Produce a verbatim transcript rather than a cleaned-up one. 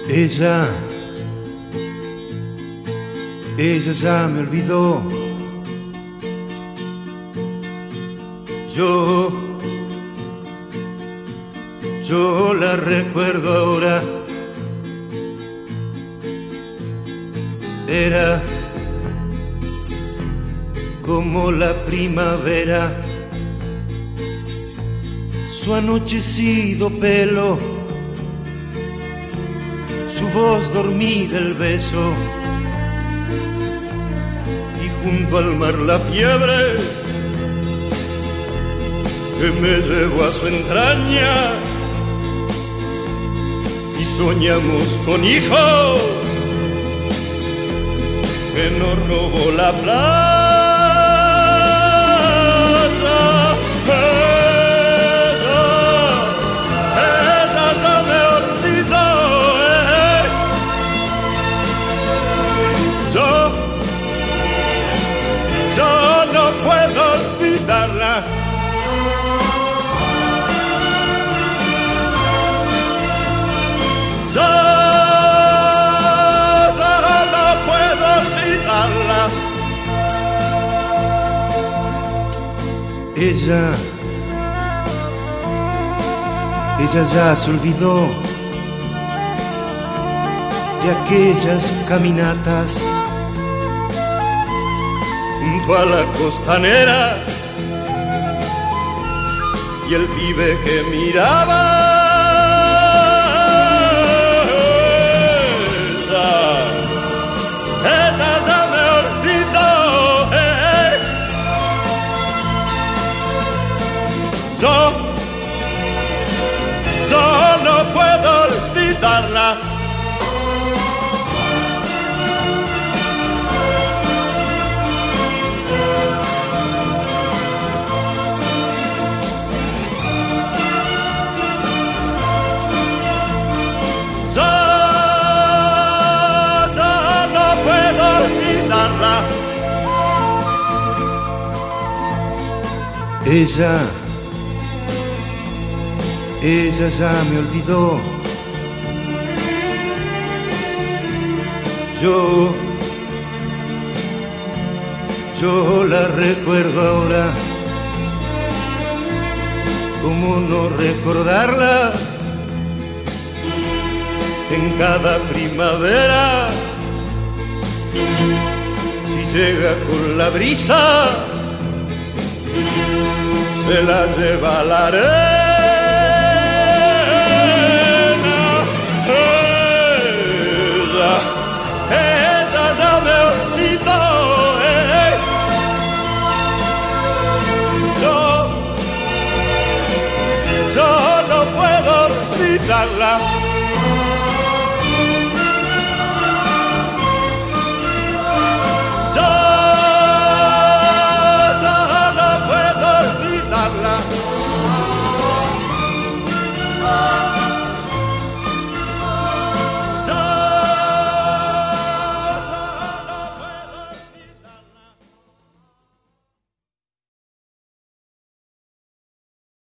Ella, ella ya me olvidó. Yo, yo la recuerdo ahora. Era como la primavera, su anochecido pelo, su voz dormida, el beso, y junto al mar la fiebre que me llevó a su entraña, y soñamos con hijos que nos robó la plata. No puedo olvidarla. Yo, yo no puedo olvidarla. Ella, ella ya se olvidó de aquellas caminatas junto a la costanera y el pibe que miraba. Ella, ella ya me olvidó. Eh. Yo, yo no puedo olvidarla. Ella, ella ya me olvidó. Yo, yo la recuerdo ahora. ¿Cómo no recordarla? En cada primavera, si llega con la brisa, se la lleva la arena. Ella, ella ya me olvidó. Eh. Yo, yo no puedo olvidarla.